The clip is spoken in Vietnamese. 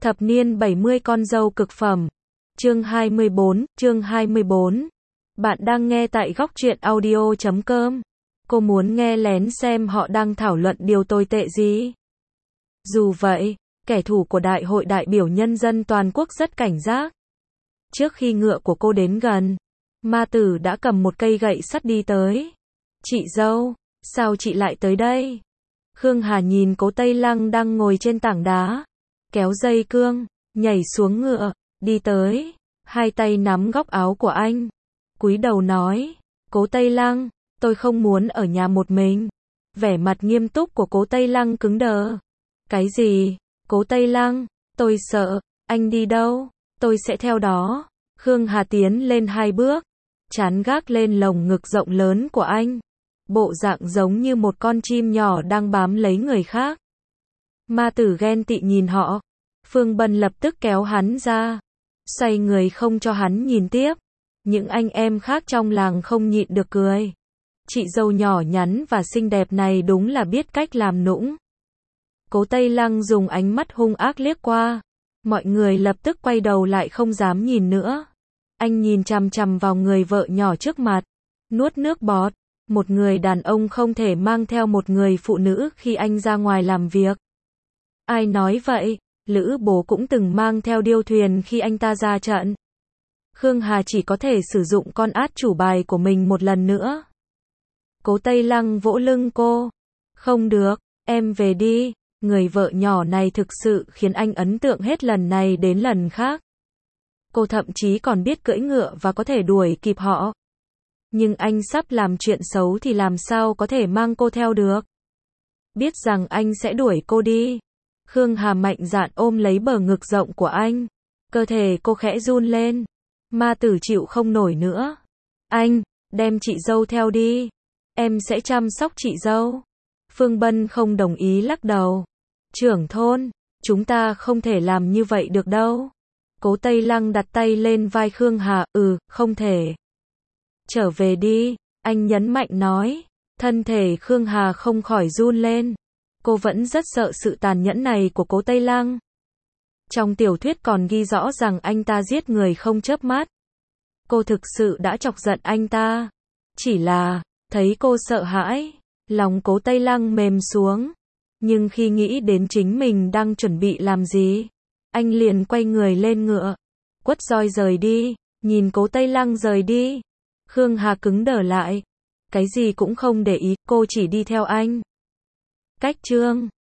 Thập niên 70 con dâu cực phẩm. Chương 24. Bạn đang nghe tại góc truyện audio.com. Cô muốn nghe lén xem họ đang thảo luận điều tồi tệ gì. Dù vậy, kẻ thù của Đại hội đại biểu nhân dân toàn quốc rất cảnh giác. Trước khi ngựa của cô đến gần, ma tử đã cầm một cây gậy sắt đi tới. Chị dâu, sao chị lại tới đây? Khương Hà nhìn Cố Tây Lăng đang ngồi trên tảng đá, kéo dây cương, nhảy xuống ngựa, đi tới, hai tay nắm góc áo của anh, cúi đầu nói, Cố Tây Lăng, tôi không muốn ở nhà một mình. Vẻ mặt nghiêm túc của Cố Tây Lăng cứng đờ. Cái gì? Cố Tây Lăng, tôi sợ, anh đi đâu, tôi sẽ theo đó. Khương Hà tiến lên hai bước, chán gác lên lồng ngực rộng lớn của anh. Bộ dạng giống như một con chim nhỏ đang bám lấy người khác. Ma tử ghen tị nhìn họ. Phương Bân lập tức kéo hắn ra, xoay người không cho hắn nhìn tiếp. Những anh em khác trong làng không nhịn được cười. Chị dâu nhỏ nhắn và xinh đẹp này đúng là biết cách làm nũng. Cố Tây Lăng dùng ánh mắt hung ác liếc qua. Mọi người lập tức quay đầu lại không dám nhìn nữa. Anh nhìn chằm chằm vào người vợ nhỏ trước mặt, nuốt nước bọt. Một người đàn ông không thể mang theo một người phụ nữ khi anh ra ngoài làm việc. Ai nói vậy? Lữ Bố cũng từng mang theo điêu thuyền khi anh ta ra trận. Khương Hà chỉ có thể sử dụng con át chủ bài của mình một lần nữa. Cố Tây Lăng vỗ lưng cô. Không được, em về đi. Người vợ nhỏ này thực sự khiến anh ấn tượng hết lần này đến lần khác. Cô thậm chí còn biết cưỡi ngựa và có thể đuổi kịp họ. Nhưng anh sắp làm chuyện xấu thì làm sao có thể mang cô theo được. Biết rằng anh sẽ đuổi cô đi. Khương Hà mạnh dạn ôm lấy bờ ngực rộng của anh. Cơ thể cô khẽ run lên. Ma tử chịu không nổi nữa. Anh, đem chị dâu theo đi. Em sẽ chăm sóc chị dâu. Phương Bân không đồng ý lắc đầu. Trưởng thôn, chúng ta không thể làm như vậy được đâu. Cố Tây Lăng đặt tay lên vai Khương Hà. Không thể. Trở về đi, anh nhấn mạnh nói. Thân thể Khương Hà không khỏi run lên. Cô vẫn rất sợ sự tàn nhẫn này của Cố Tây Lăng. Trong tiểu thuyết còn ghi rõ rằng anh ta giết người không chớp mắt. Cô thực sự đã chọc giận anh ta. Chỉ là, thấy cô sợ hãi, lòng Cố Tây Lăng mềm xuống. Nhưng khi nghĩ đến chính mình đang chuẩn bị làm gì, anh liền quay người lên ngựa, quất roi rời đi. Nhìn Cố Tây Lăng rời đi, Khương Hà cứng đờ lại. Cái gì cũng không để ý, cô chỉ đi theo anh. Cách chương